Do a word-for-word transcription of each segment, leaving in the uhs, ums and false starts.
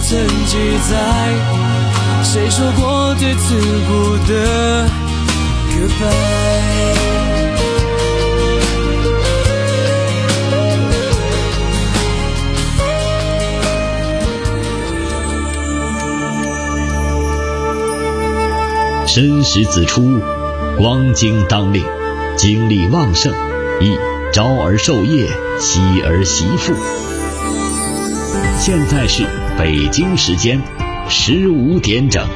曾记载，谁说过对刺骨的 Goodbye。 申时子出，光景当令，精力旺盛，宜朝而授业，夕而习赋。现在是北京时间十五点整。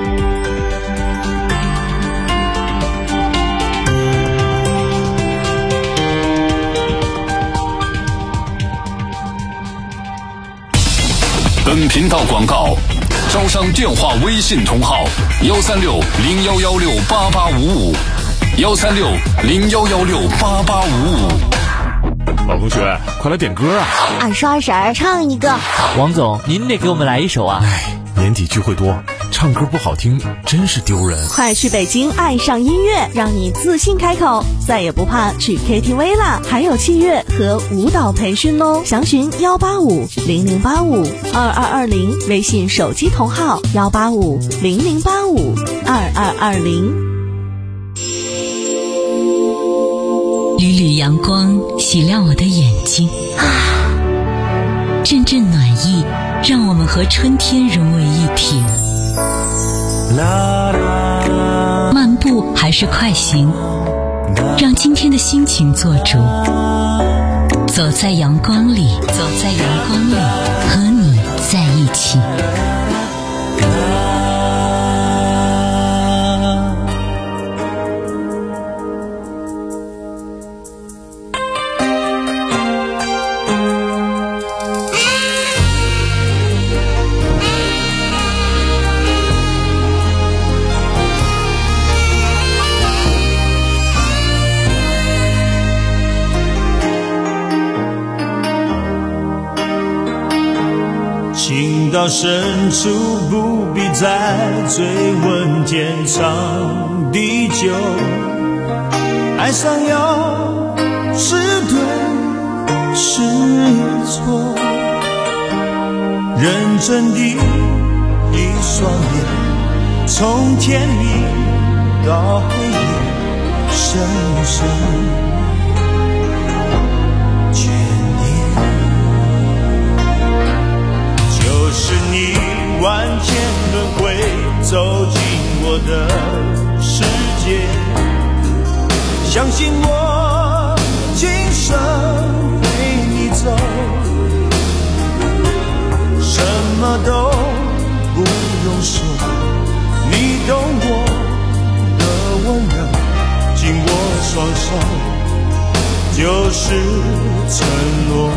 本频道广告。 招商电话微信同号：幺三六零幺幺六八八五五，幺三六零幺幺六八八五五。 老同学，快来点歌啊！ 二叔二婶儿唱一个。 王总，您得给我们来一首啊！ 哎，年底聚会多，唱歌不好听真是丢人。 快去北京爱上音乐，让你自信开口，再也不怕去 K T V 啦！还有器乐和舞蹈培训哦，详询幺八五零零八五二二二零，微信手机同号幺八五零零八五二二二零。 缕缕阳光洗亮我的眼睛，啊，阵阵暖意让我们和春天融为一体。漫步还是快行，让今天的心情做主。走在阳光里，走在阳光里，和你在一起。 情到深处不必再追问天长地久，爱上要是对是错，认真的一双眼，从天明到黑夜，深深眷恋。就是你万千轮回，走进我的世界，相信我今生陪你走，什么都不用说，你懂我的温柔，紧握双手就是承诺。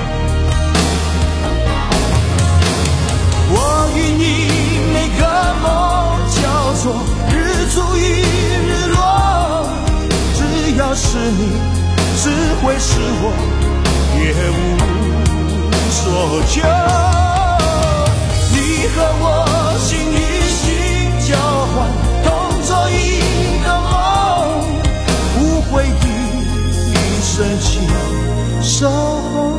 我与你每个梦叫做日出与日落，只要是你，只会是我，也无所求。你和我心与心交换，同做一个梦，无悔的一生情守候。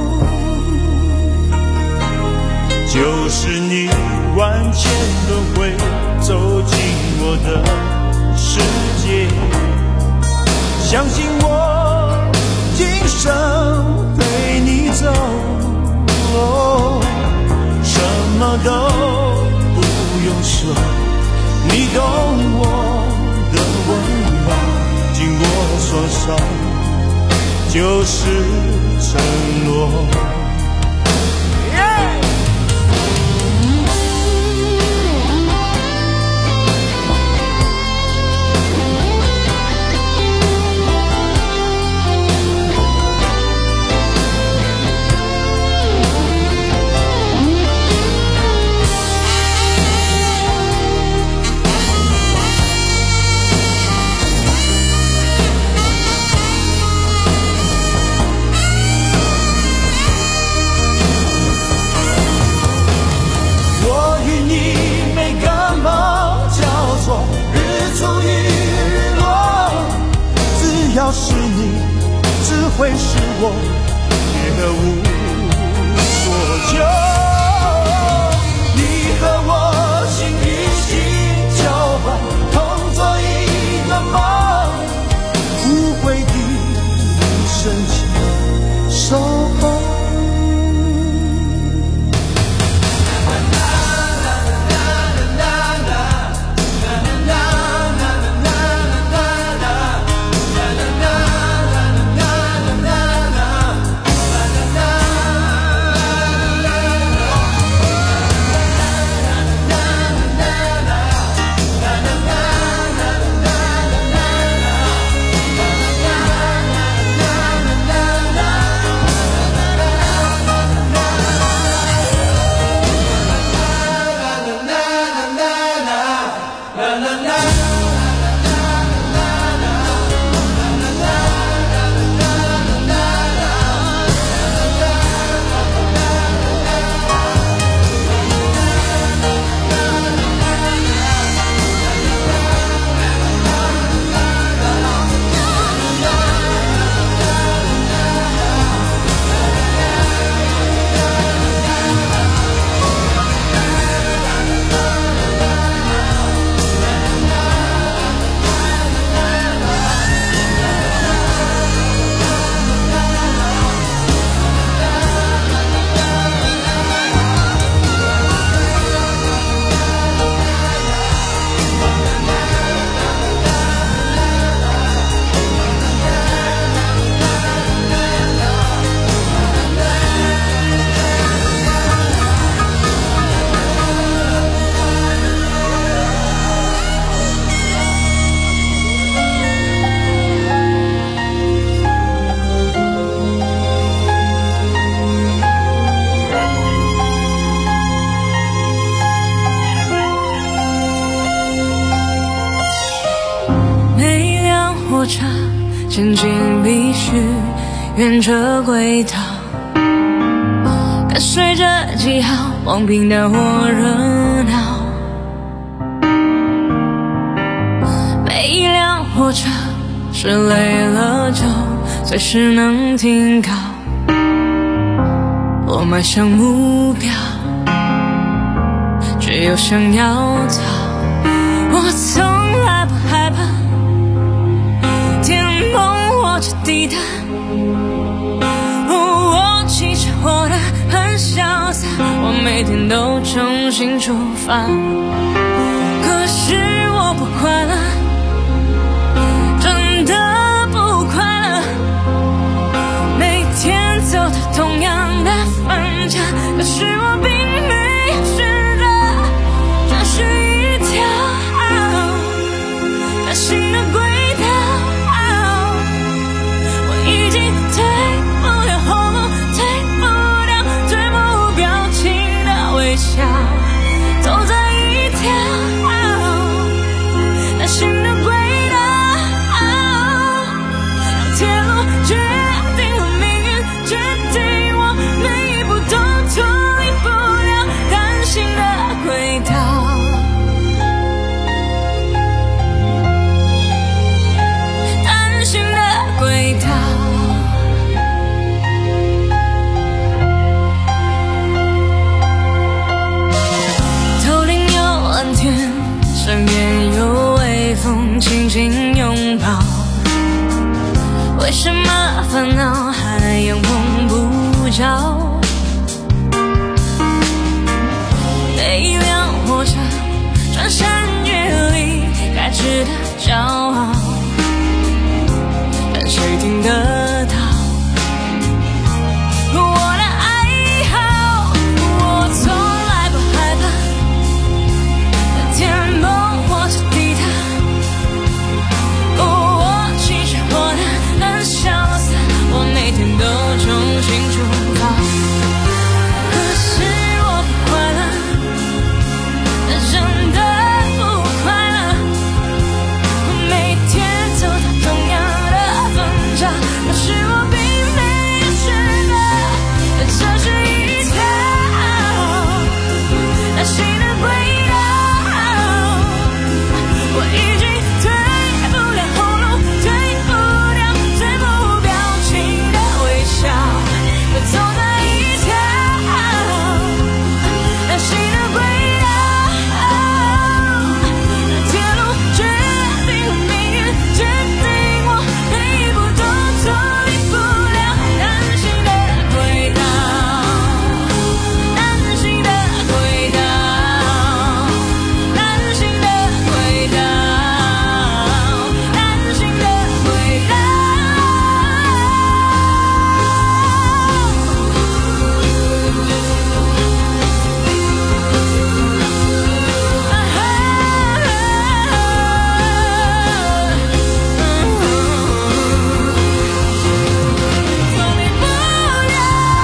就是你万千轮回，走进我的世界，相信我今生陪你走，哦，什么都不用说，你懂我的温柔，紧握双手就是承诺。要是你，只会是我，也无所求。你火车前进必须沿着轨道，跟随着记号往平淡或热闹。每一辆火车是累了就随时能停靠，我迈向目标，只有想要逃。我从来不害怕天崩或者地塌，我骑着我的很潇洒，我每天都重新出发。可是我不快乐，真的不快乐，每天走的同样的分岔，可是我并没有选择，这是一条单行的轨道，我已经退不了后路，退不掉最不表情的微笑，走在一条单行的轨道，让铁路决定了命运，决定我每一步都脱离不了单行的轨道。单行的轨道，头顶有蓝天，身边有微风轻轻拥抱，为什么烦恼还阳光不着？每一辆火车穿山越岭，该值得骄傲，但谁听得到我的哀嚎？我从来不害怕天崩或者地塌，我骑着我的很潇洒，我每天都重新出发。可是我不快乐，真的不快乐，每天走到同样的分岔，可是我并没有选择，这是一条单行的轨道，我已经退不了后路，退不掉最不表情的微笑，我走在一条单行的轨道，让铁路决定了命运，决定我每一步都脱离不了单行的轨道，单行的轨道，单行的轨道，单行的轨道。脱离不了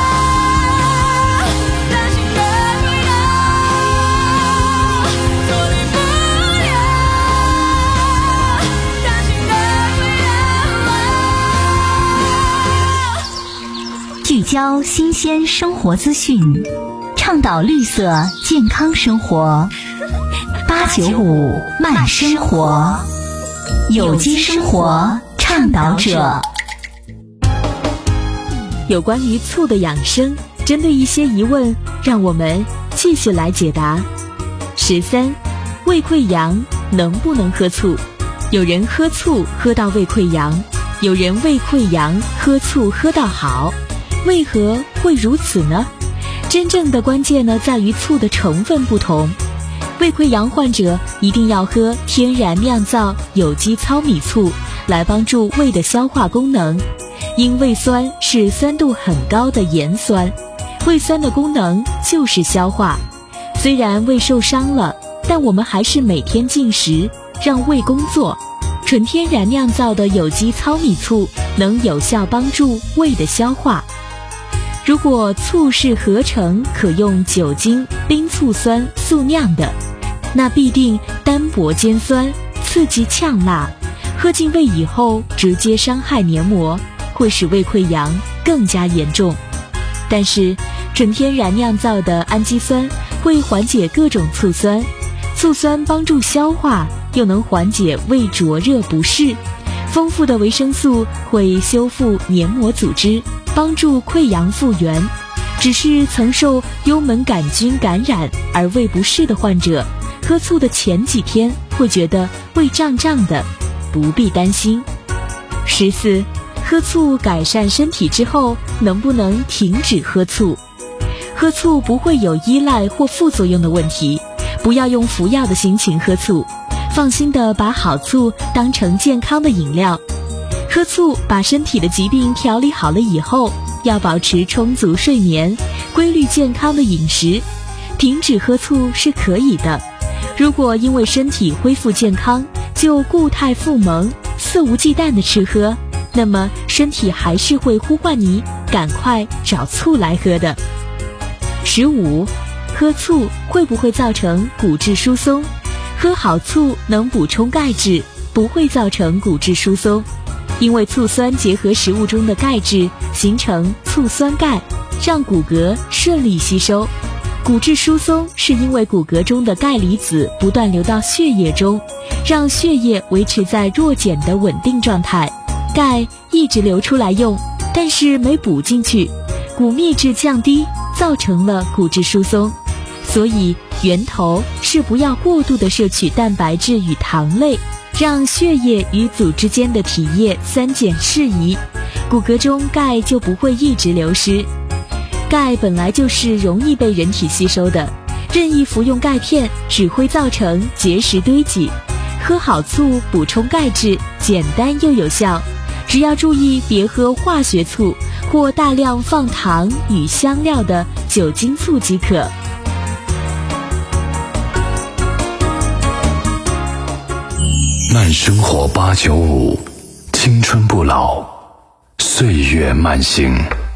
单行的轨道，脱离不了单行的轨道。 聚焦新鲜生活资讯，倡导绿色健康生活。八九五慢生活，有机生活倡导者。 有关于醋的养生，针对一些疑问，让我们继续来解答。十三，胃溃疡能不能喝醋？有人喝醋喝到胃溃疡，有人胃溃疡喝醋喝到好，为何会如此呢？真正的关键呢，在于醋的成分不同。胃溃疡患者一定要喝天然酿造有机糙米醋，来帮助胃的消化功能。因胃酸是酸度很高的盐酸，胃酸的功能就是消化。虽然胃受伤了，但我们还是每天进食，让胃工作。纯天然酿造的有机糙米醋能有效帮助胃的消化。如果醋是合成可用酒精、冰醋酸速酿的，那必定单薄尖酸，刺激呛辣， 喝进胃以后直接伤害黏膜，会使胃溃疡更加严重。但是纯天然酿造的氨基酸会缓解各种醋酸，醋酸帮助消化，又能缓解胃灼热不适。丰富的维生素会修复黏膜组织，帮助溃疡复原。只是曾受幽门杆菌感染而胃不适的患者，喝醋的前几天会觉得胃胀胀的，不必担心。十四，喝醋改善身体之后，能不能停止喝醋？喝醋不会有依赖或副作用的问题，不要用服药的心情喝醋，放心的把好醋当成健康的饮料。喝醋把身体的疾病调理好了以后，要保持充足睡眠，规律健康的饮食。停止喝醋是可以的，如果因为身体恢复健康就固态复萌，肆无忌惮的吃喝，那么身体还是会呼唤你赶快找醋来喝的。十五，喝醋会不会造成骨质疏松？喝好醋能补充钙质，不会造成骨质疏松，因为醋酸结合食物中的钙质形成醋酸钙，让骨骼顺利吸收。骨质疏松是因为骨骼中的钙离子不断流到血液中，让血液维持在弱碱的稳定状态，钙一直流出来用，但是没补进去，骨密质降低，造成了骨质疏松。所以源头是不要过度的摄取蛋白质与糖类，让血液与组织间的体液三碱适宜，骨骼中钙就不会一直流失。钙本来就是容易被人体吸收的，任意服用钙片只会造成结石堆积。喝好醋补充钙质，简单又有效，只要注意别喝化学醋或大量放糖与香料的酒精醋即可。 慢生活八九五，青春不老，岁月慢行。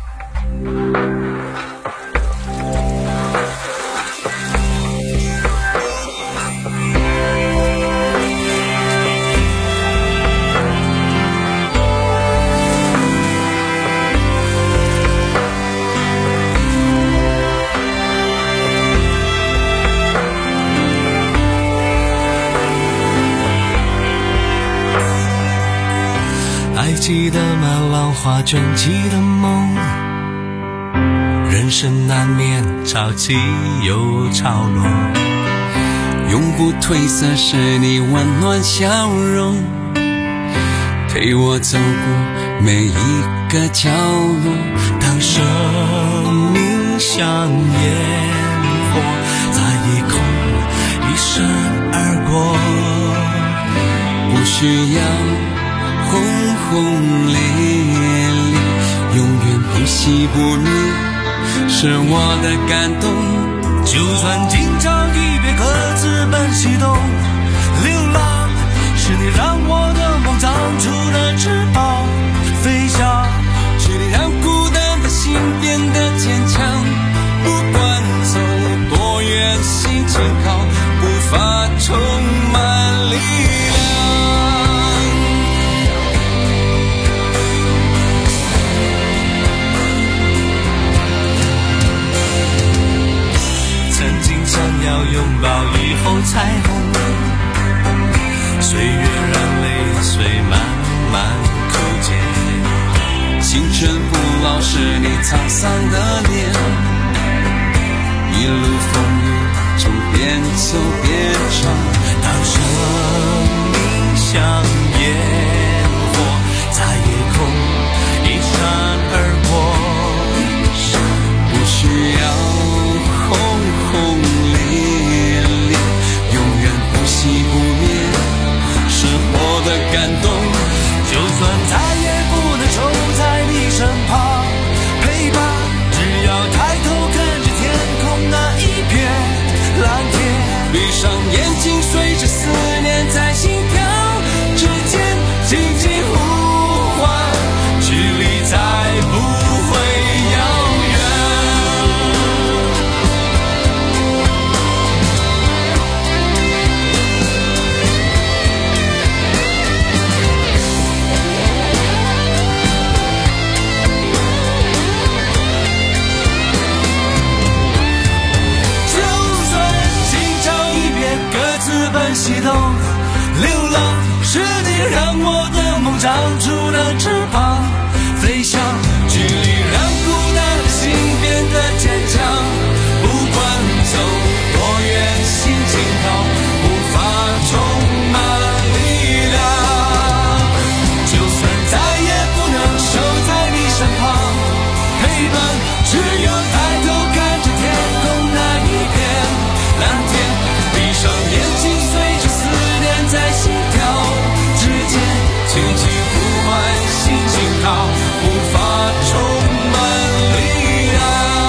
还记得吗？浪花卷起的梦，人生难免潮起又潮落，永不褪色是你温暖笑容，陪我走过每一个角落。当生命像烟火，在夜空一闪而过，不需要轰轰烈烈，永远不熄不灭，是我的感动。就算经常一别，各自奔西东，流浪是你让我的梦长出了翅膀，飞翔是你让孤单的心变得坚强。不管走多远，心情好，步伐充满力量。想要拥抱雨后彩虹，岁月让泪水慢慢枯竭，青春不老是你沧桑的脸，一路风雨中边走边唱。当生命像烟火，在夜空一闪而过，不需要轰轰烈烈，永远不熄不灭，是我的感动。就算再也不能守在你身旁陪伴，只要抬头看着天空那一片蓝天，闭上眼睛随着思念在心跳之间轻轻呼唤，距离再不会遥远。 悸动。流浪是你让我的梦长出了翅膀，飞翔，距离让孤单的心变得坚强。不管走多远，心惊涛无法充满力量。就算再也不能守在你身旁，陪伴只有抬头看着天空那一片蓝天。闭上眼睛，随着思念在心跳之间，轻轻呼唤，心惊涛无法充满力量。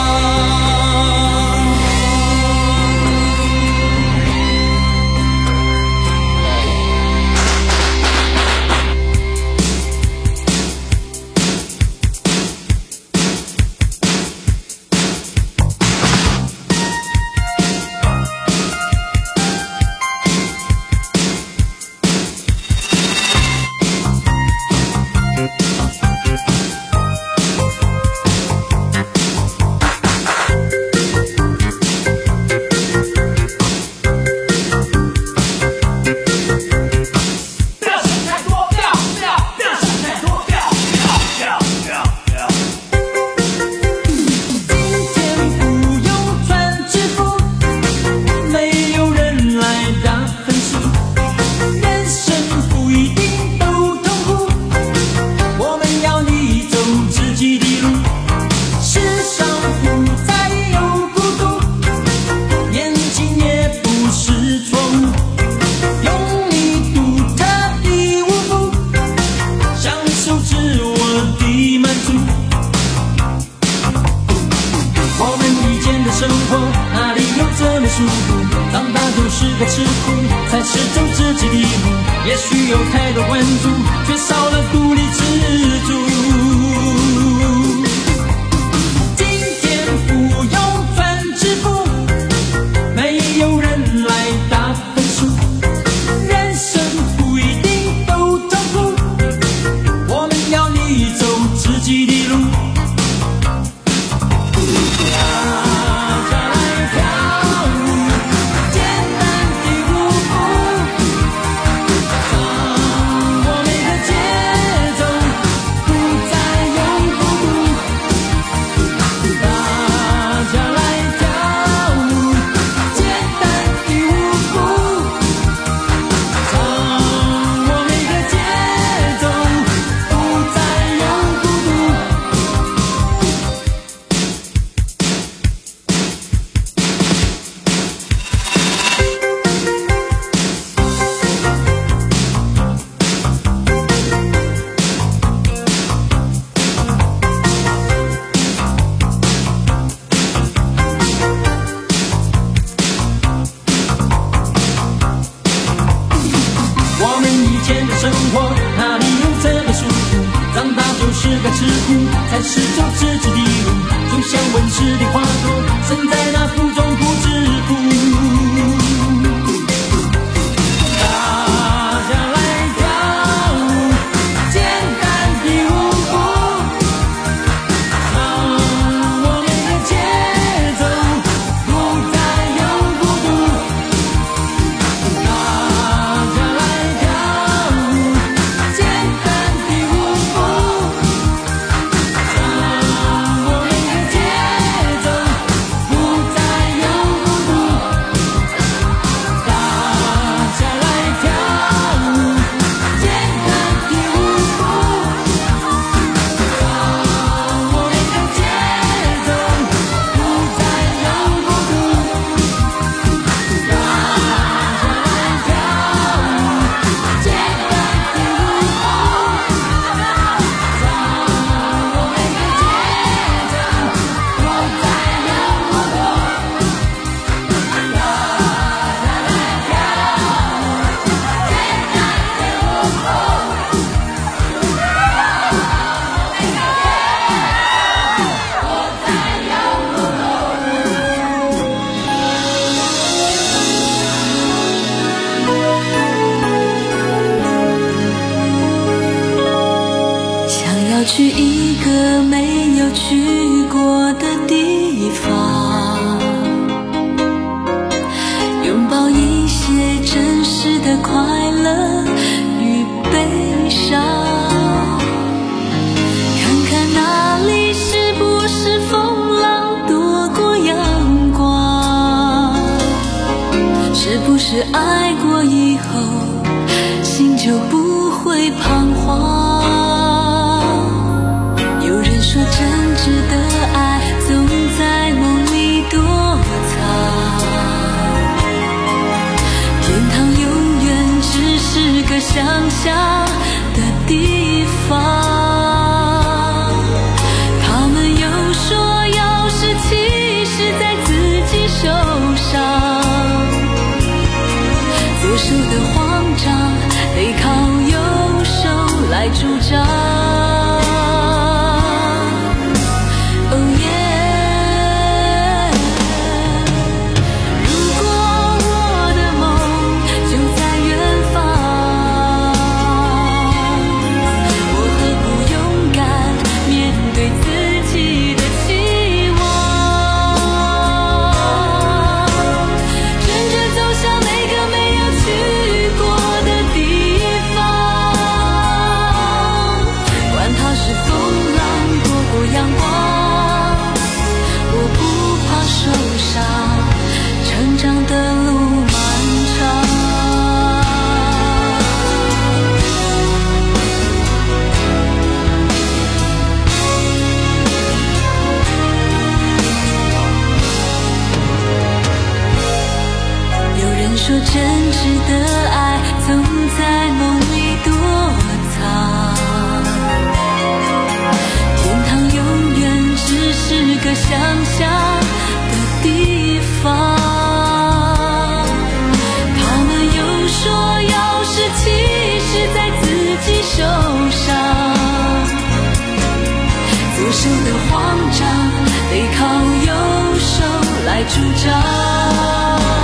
去一个没有去过的地方，有拥抱一些真实的快乐与悲伤，看看哪里是不是风浪躲过阳光，是不是爱过以后心就不会彷徨。有人说真挚的爱总在梦里躲藏，天堂永远只是个想象的地方。他们又说要是其实在自己手上，左手的慌张得靠右手来主张。说真挚的爱总在梦里躲藏，天堂永远只是个想象的地方。他们又说要是其实在自己手上，左手的慌张得靠右手来主张。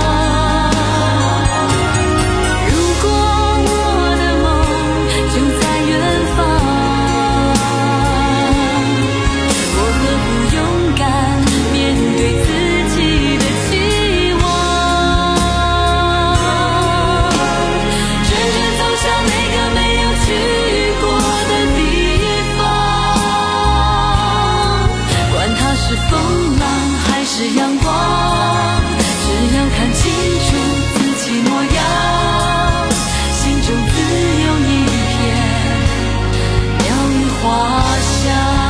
阳光，只要看清楚自己模样，心中自有一片鸟语花香。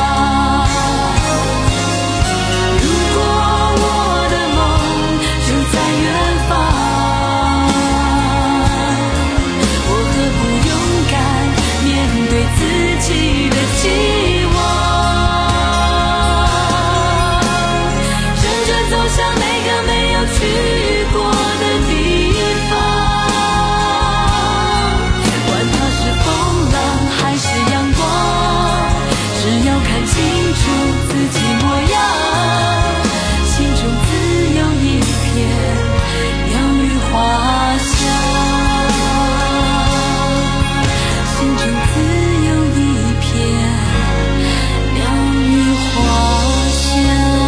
如果我的梦就在远方，我何不勇敢面对自己的期望。像那个没有去过的地方，管它是风浪还是阳光，只要看清楚自己模样，心中自有一片鸟语花香，心中自有一片鸟语花香。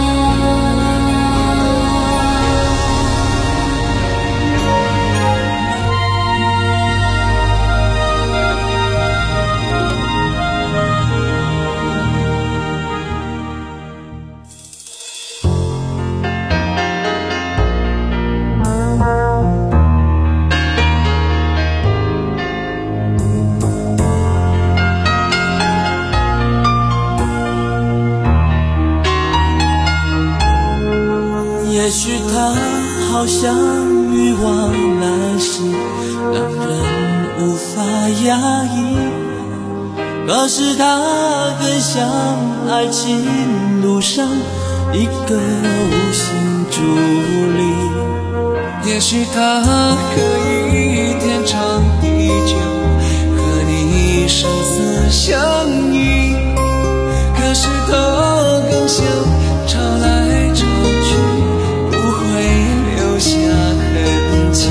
也许它好像欲望难时，让人无法压抑，可是它更像爱情路上一个无形助力。也许它可以天长地久，和你生死相依，可是它更像潮来潮去，不会留下痕迹。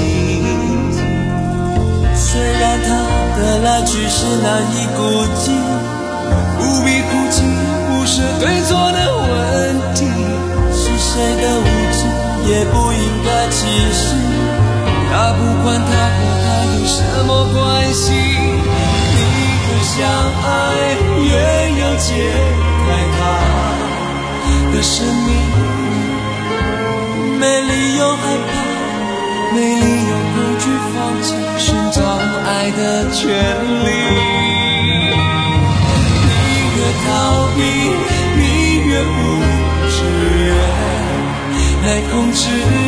虽然它的来去是难以估计，不必哭泣，不是对错的问题，是谁的无知也不应该其实他不管他和他有什么关系，你越相爱越要解开他的生命，没理由害怕，没理由恐惧放弃寻找爱的权利。你越逃避，你越无知，越来控制，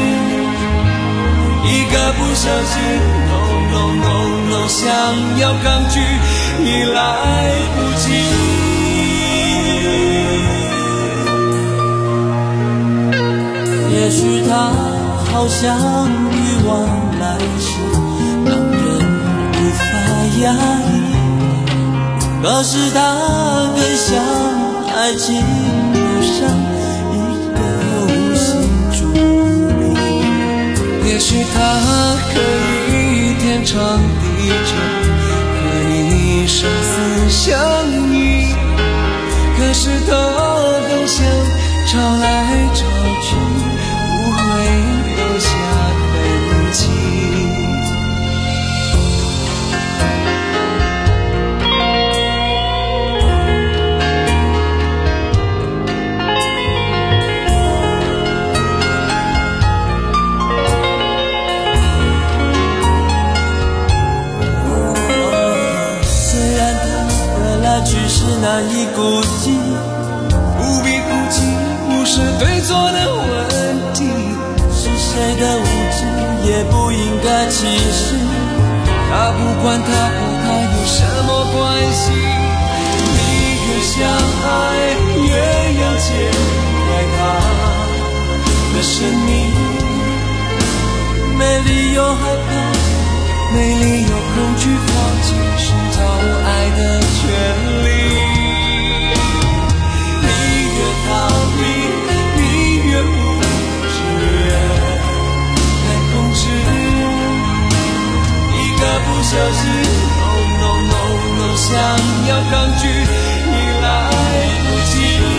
一个不小心 no no no no 想要抗拒已来不及。也许他好像欲望来时让人无法压抑，可是他更像爱情路上一个无形助力。也许他可以天长地久，可以生死相依，可是他更像吵来吵去不会留下痕迹。虽然他的来去是难以估计，不必哭泣，不是对错的问题，是谁的无知也不应该歧视。他不管他和他有什么关系，你越相爱越要解开他的生命，没理由害怕，没理由恐惧放弃寻找爱的权利。逃避，你越无知，越来控制，一个不小心 no no no no 想要抗拒已来不及。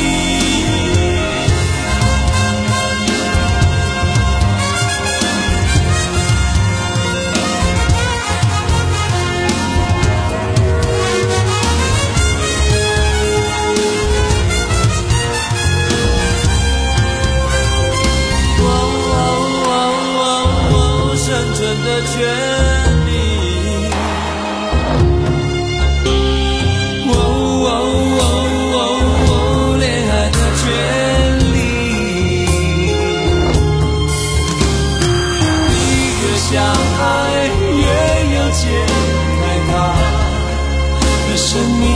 生存的权利，哦哦哦哦哦，恋爱的权利。你越相爱越要解开他的生命，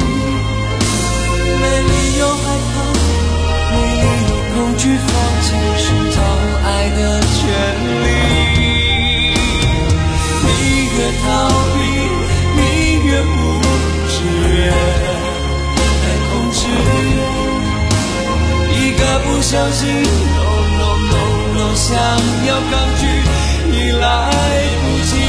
没理由害怕，没理由恐惧放弃寻找爱的权利。越逃避，你越无知，越来控制，一个不小心 no no no no 想要抗拒已来不及。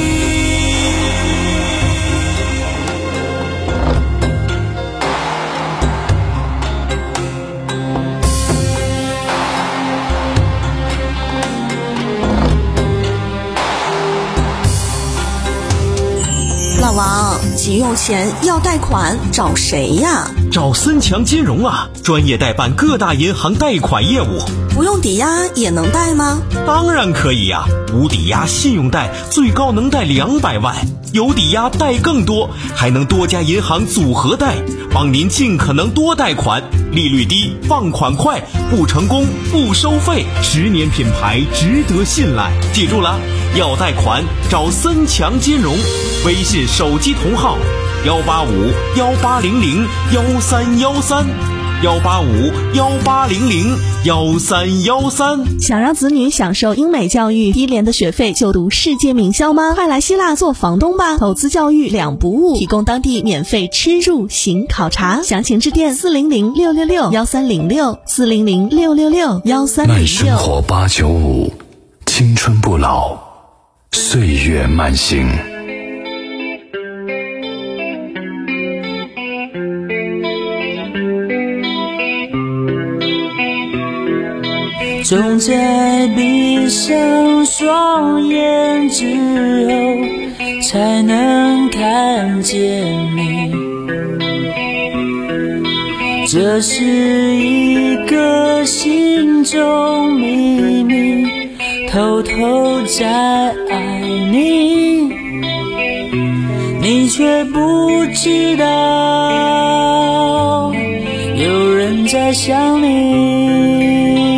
老王，急用钱要贷款找谁呀？ 找森强金融啊，专业代办各大银行贷款业务。 不用抵押也能贷吗？ 当然可以呀、啊，无抵押信用贷最高能贷两百万，有抵押贷更多，还能多家银行组合贷，帮您尽可能多贷款，利率低，放款快，不成功不收费，十年品牌值得信赖。记住了，要贷款找森强金融，微信手机同号幺八五幺八零零幺三幺三。幺八五幺八零零幺三幺三。 想让子女享受英美教育，低廉的学费就读世界名校吗？快来希腊做房东吧！投资教育两不误，提供当地免费吃住行考察。详情致电四零零六六六幺三零六四零零六六六幺三零六。 慢生活八九五，青春不老，岁月慢行。 总在闭上双眼之后才能看见你。这是一个心中秘密，偷偷在爱你，你却不知道有人在想你。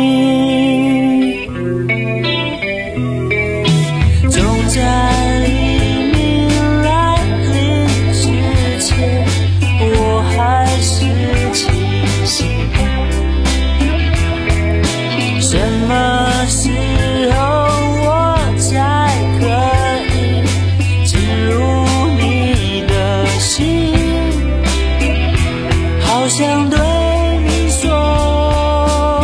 总在黎明来临之前，我还是清醒。什么时候我才可以进入你的心？好想对你说，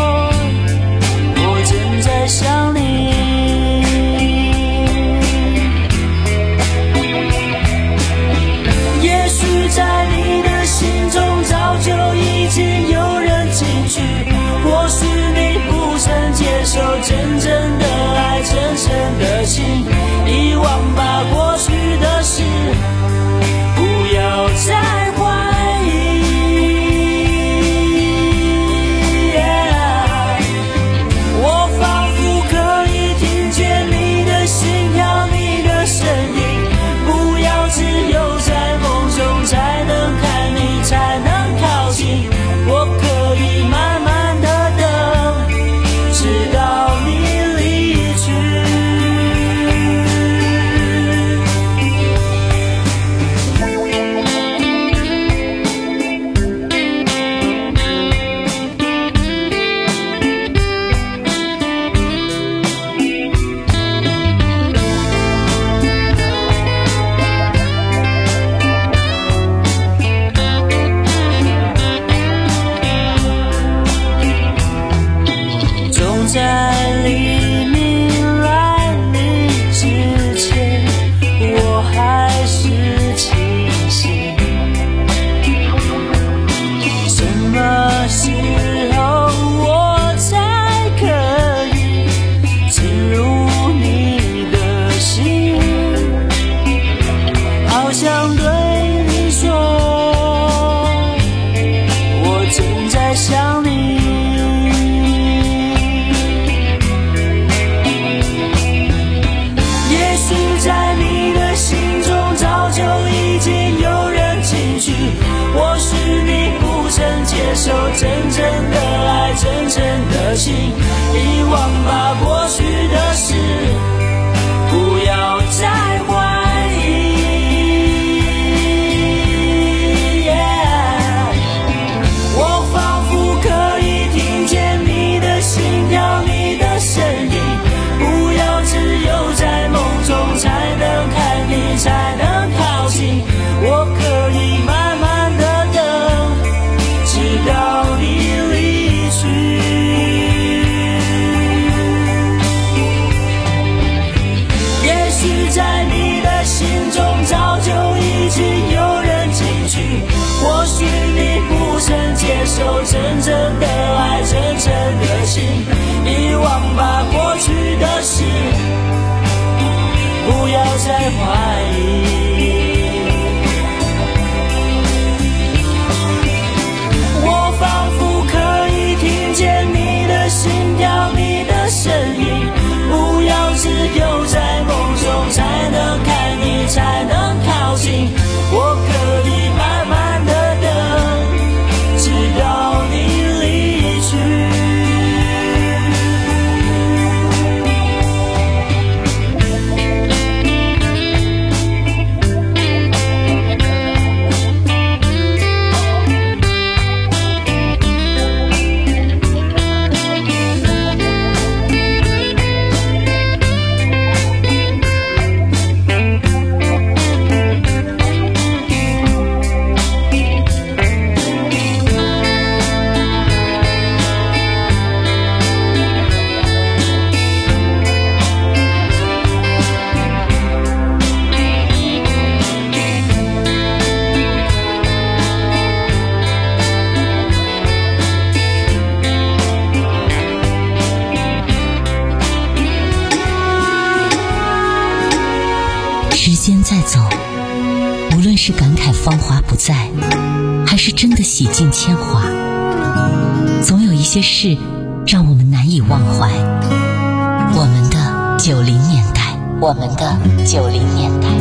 再走，无论是感慨芳华不再，还是真的洗尽铅华，总有一些事让我们难以忘怀。我们的九零年代，我们的九零年代。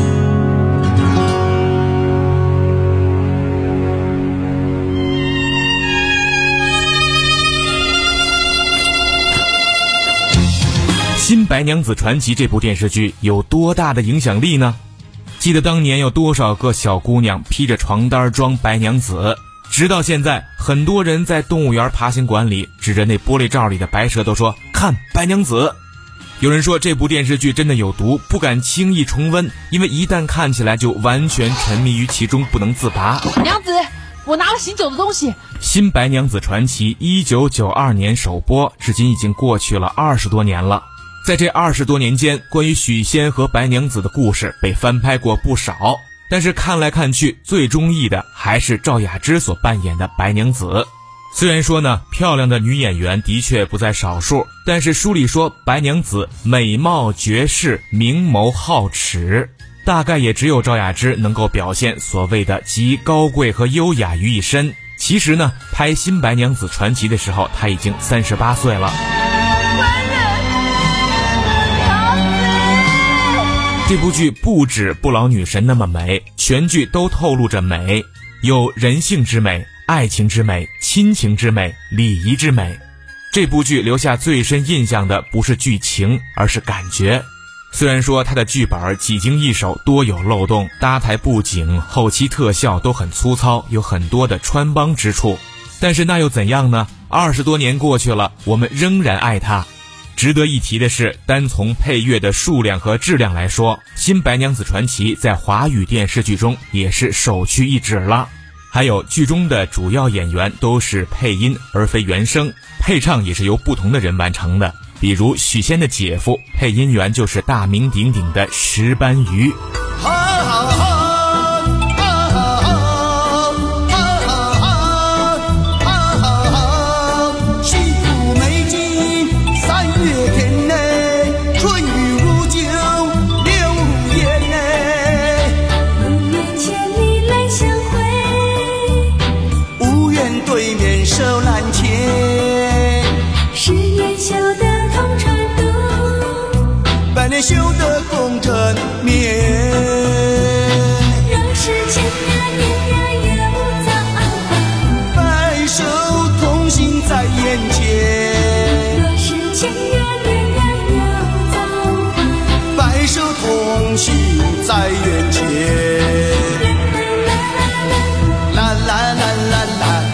《新白娘子传奇》这部电视剧有多大的影响力呢？记得当年有多少个小姑娘披着床单装白娘子，直到现在，很多人在动物园爬行馆里指着那玻璃罩里的白蛇都说看白娘子。有人说这部电视剧真的有毒，不敢轻易重温，因为一旦看起来就完全沉迷于其中不能自拔。 娘子，我拿了醒酒的东西。 新白娘子传奇一九九二年首播，至今已经过去了二十多年了。在这二十多年间，关于许仙和白娘子的故事被翻拍过不少，但是看来看去，最中意的还是赵雅芝所扮演的白娘子。虽然说呢，漂亮的女演员的确不在少数，但是书里说白娘子美貌绝世，明眸皓齿，大概也只有赵雅芝能够表现所谓的集高贵和优雅于一身。其实呢，拍新白娘子传奇的时候，她已经三十八岁了。这部剧不止不老女神那么美，全剧都透露着美，有人性之美、爱情之美、亲情之美、礼仪之美。这部剧留下最深印象的不是剧情，而是感觉。虽然说它的剧本几经易手，多有漏洞，搭台布景、后期特效都很粗糙，有很多的穿帮之处，但是那又怎样呢？二十多年过去了，我们仍然爱它。值得一提的是，单从配乐的数量和质量来说，新白娘子传奇在华语电视剧中也是首屈一指了。还有剧中的主要演员都是配音而非原声，配唱也是由不同的人完成的。比如许仙的姐夫，配音员就是大名鼎鼎的石斑鱼。 修得共枕眠， 让世间呀年呀有早晚， 白首同行在眼前。 若世间呀年呀有早晚， 白首同行在眼前。啦啦啦啦啦。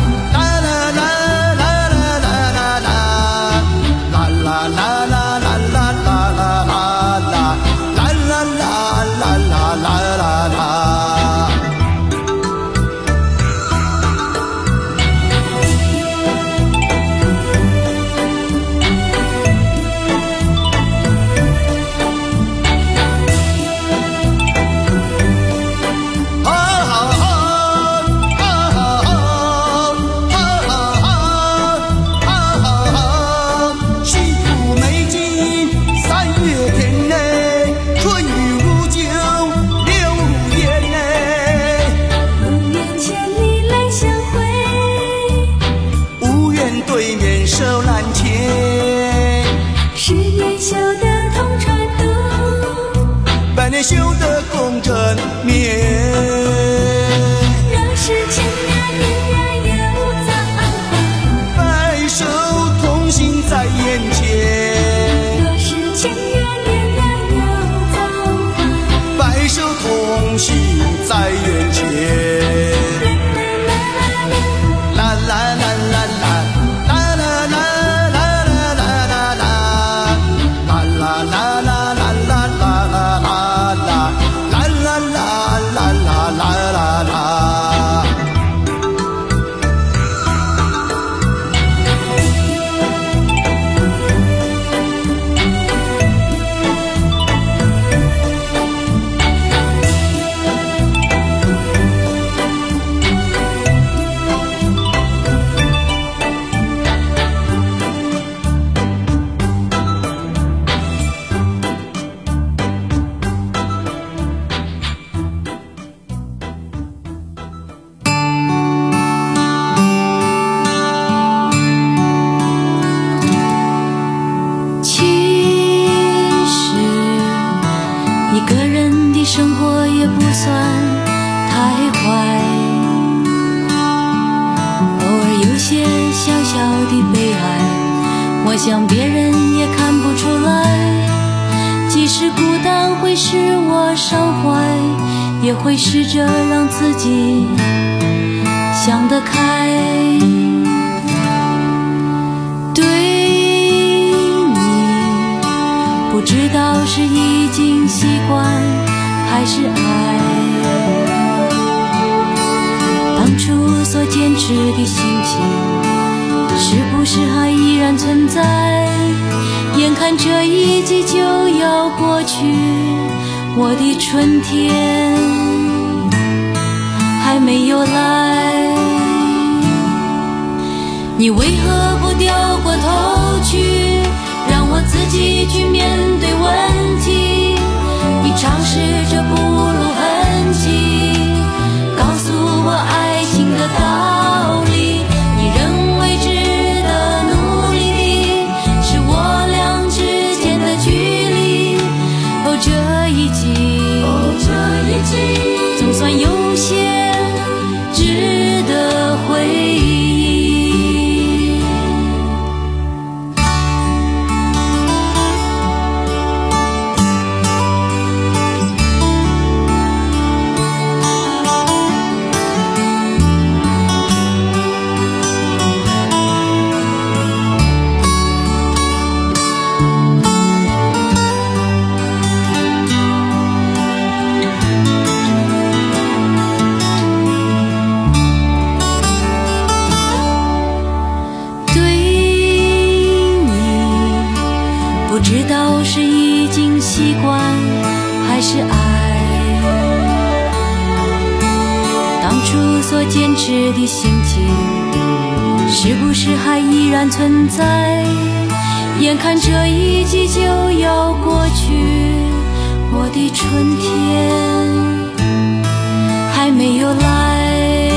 修得共枕眠， 让世间呀年呀有早晚， 白首同行在眼前。 若世间呀年呀有早晚， 白首同行在眼前。啦啦啦啦啦。啦啦啦啦啦啦啦啦啦啦啦啦啦啦生活也不算太坏，偶尔有些小小的悲哀，我想别人也看不出来。即使孤单会使我伤怀，也会试着让自己想得开。对你不知道是已经习惯还是爱，当初所坚持的心情是不是还依然存在？眼看这一季就要过去，我的春天还没有来，你为何不掉过头去，让我自己去面对问题？你尝试着不露痕迹，告诉我爱情的道理。你认为值得努力的是我俩之间的距离。哦，这一季，哦，这一季，总算有些值得回忆。不知道是已经习惯还是爱，当初所坚持的心情是不是还依然存在？眼看这一季就要过去，我的春天还没有来，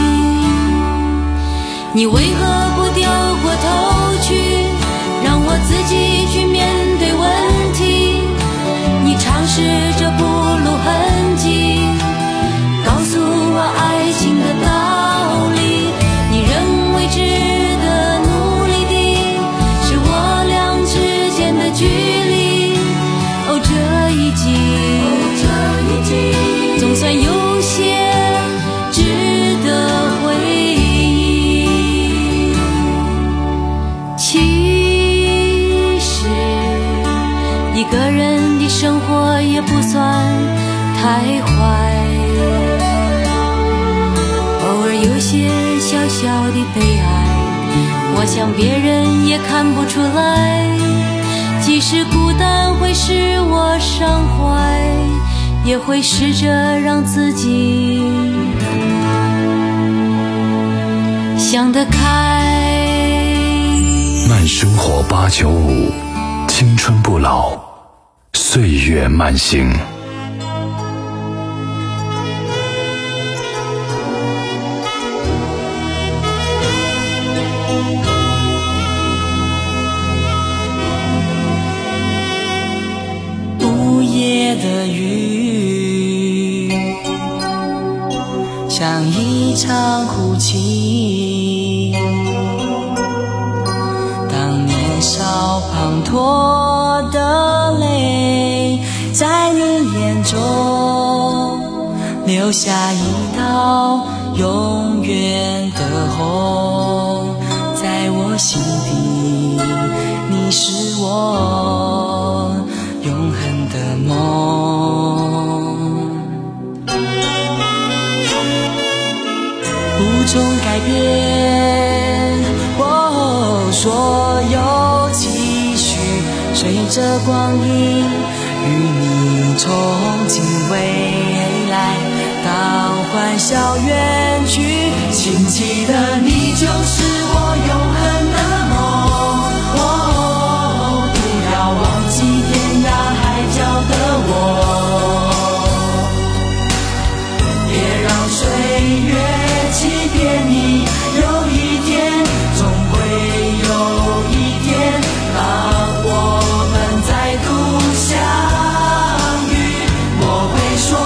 你为何不掉过头去，让我自己去面对问题？你尝试着不露痕迹，告诉我爱情的道理。你认为值得努力的是我俩之间的距离。哦，这一季，这一季，总算有些值得回忆。其实一个人的生活也不算太坏，偶尔有些小小的悲哀，我想别人也看不出来。即使孤单会使我伤怀，也会试着让自己想得开。 慢生活八九五，青春不老，岁月慢行。 午夜的雨像一场哭泣，当年少滂沱的泪在你眼中留下一道永远的红，在我心底你是我永恒的梦。无从改变，哦，所有期许随着光阴与你憧憬未来，当欢笑远去，请记得你就是我永恒的梦。哦，不要忘记天涯海角的我，别让岁月欺骗你，有一天，总会有一天，当我们再度相遇，我会说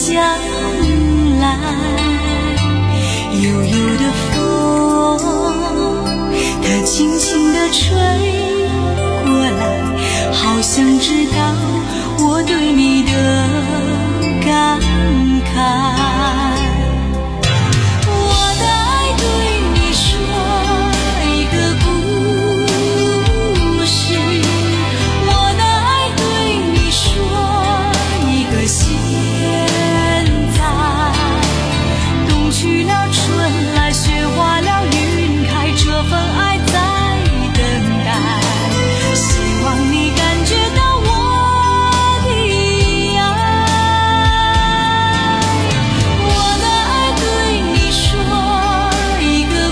将来。悠悠的风，它轻轻地吹过来，好像知道我对你的感慨。我的爱对你说一个故事，我的爱对你说一个现在。冬去了，春来，雪化了，云开，这份爱在等待。希望你感觉到我的爱。我的爱对你说一个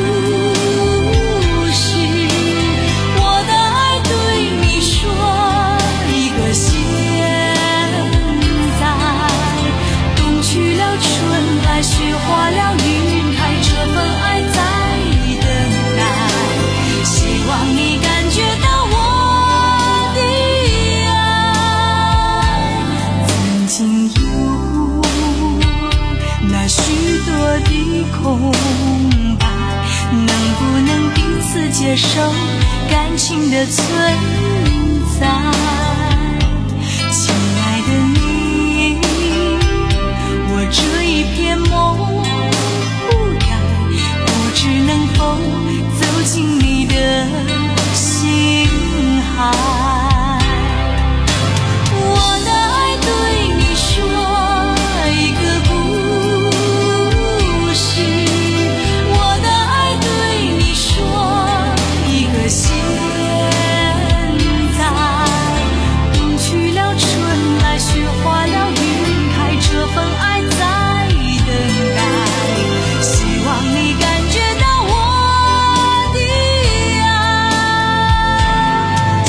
故事，我的爱对你说一个现在。冬去了，春来，雪化了，云开，这份爱在等待。希望你感觉到我的爱。曾经有那许多的空白，能不能彼此接受感情的存在？亲爱的你，我这一片梦不该，不知能否走进你的心海。我的爱对你说一个故事，我的爱对你说一个现在。冬去了，春来，雪化了，云开，这份爱在等待。希望你感觉到我的爱。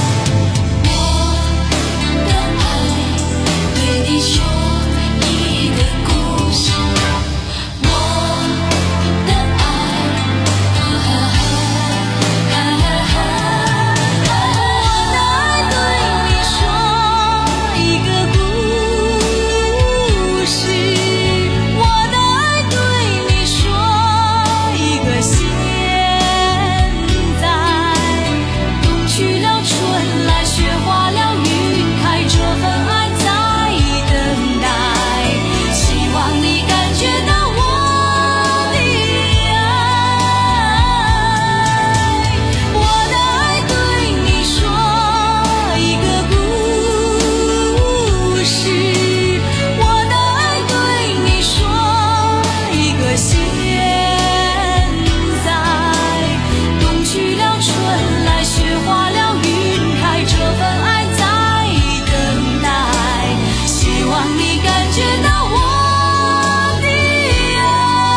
我的爱对你说一个故事，我的爱，我的爱对你说一个故事，我的爱对你说一个现在。冬去了，春来，雪化了，云开，这份爱在等待。希望你感觉到我的爱。我的爱对你说一个故事，我的爱对你说一个现在。冬去了，春来，雪化了，云开，这份爱在等待。希望你感觉到我的爱。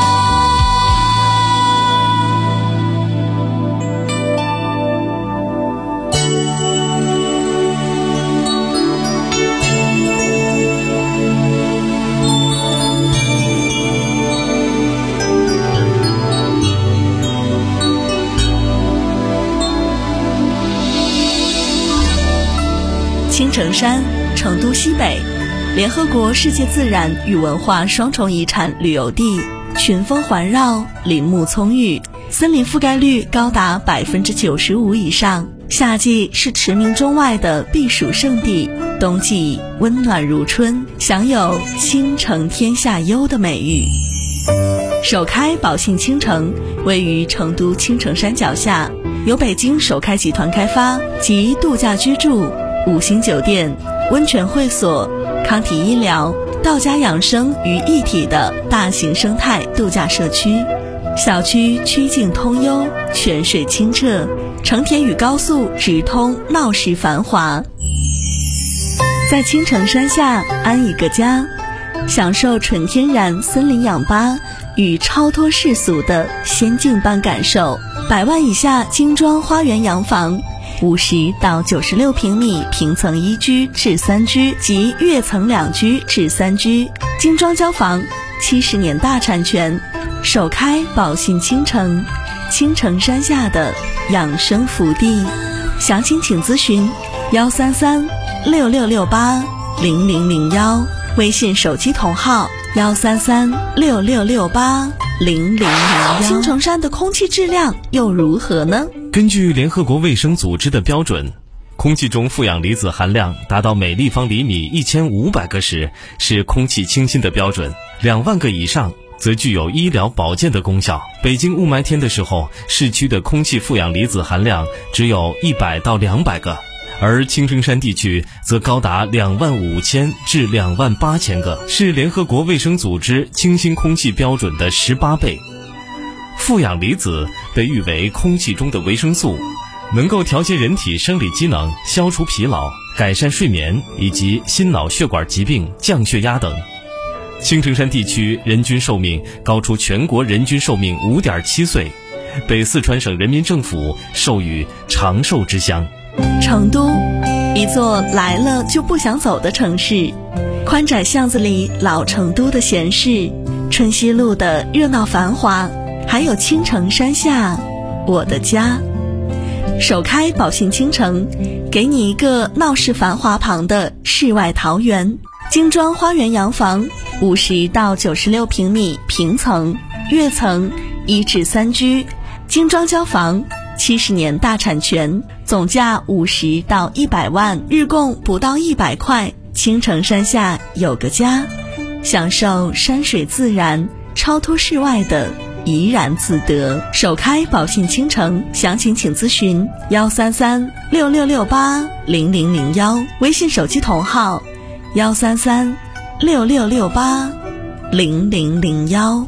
青城山，成都西北，联合国世界自然与文化双重遗产旅游地，群峰环绕，林木葱郁，森林覆盖率高达百分之九十五以上。夏季是驰名中外的避暑胜地，冬季温暖如春，享有倾城天下优的美誉。首开宝信倾城位于成都青城山脚下，由北京首开集团开发，集度假居住、五星酒店、温泉会所、康体医疗、道家养生于一体的大型生态度假社区。小区曲径通幽，泉水清澈，成田与高速直通，闹市繁华。在青城山下安一个家，享受纯天然森林氧吧与超脱世俗的仙境般感受。百万以下精装花园洋房，五十到九十六平米平层一居至三居及跃层两居至三居，精装交房，七十年大产权，首开宝信倾城，青城山下的养生福地。详情请咨询幺三三六六六八零零零幺， 微信手机同号幺三三六六六八零零零幺。青城山的空气质量又如何呢？ 根据联合国卫生组织的标准，空气中负氧离子含量达到每立方厘米一千五百个时是空气清新的标准，两万个以上则具有医疗保健的功效。北京雾霾天的时候，市区的空气负氧离子含量只有一百到两百个，而青城山地区则高达两万五千至两万八千个，是联合国卫生组织清新空气标准的十八倍。负氧离子被誉为空气中的维生素，能够调节人体生理机能，消除疲劳，改善睡眠以及心脑血管疾病、降血压等。青城山地区人均寿命高出全国人均寿命 五点七岁，被四川省人民政府授予长寿之乡。 成都，一座来了就不想走的城市，宽窄巷子里老成都的闲适，春熙路的热闹繁华，还有青城山下我的家。首开宝信青城，给你一个闹市繁华旁的世外桃源。精装花园洋房，五十到九十六平米平层，跃层一至三居，精装交房，七十年大产权，总价五十到一百万，日供不到一百块。青城山下有个家，享受山水自然，超脱世外的怡然自得。首开宝信青城，详情请咨询幺三三六六六八零零零幺，微信手机同号幺三三六六六八零零零幺。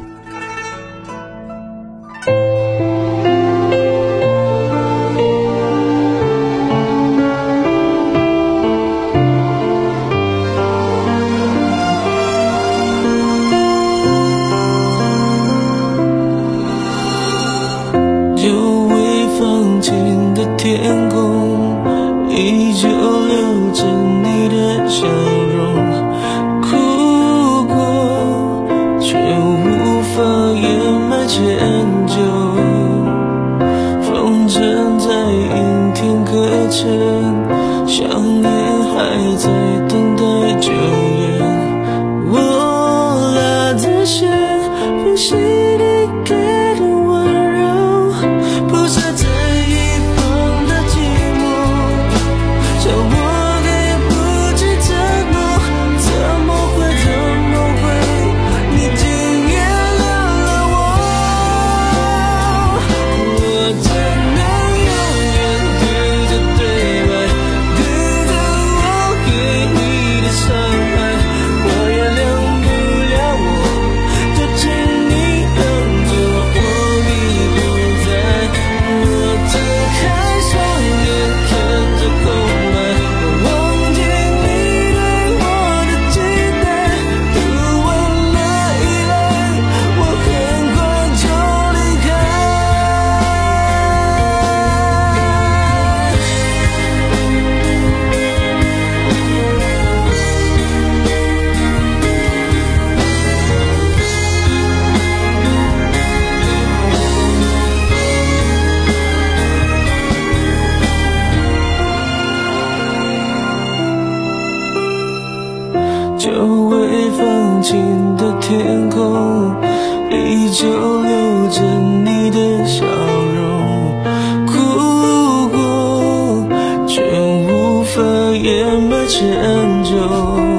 天空依旧留着你的笑容，哭过却无法掩埋歉疚，风筝在阴天搁浅，想念还在等待救援。我拉的线不是你给的温柔，不是在久未放晴的天空，依旧留着你的笑容，哭过却无法掩埋歉疚。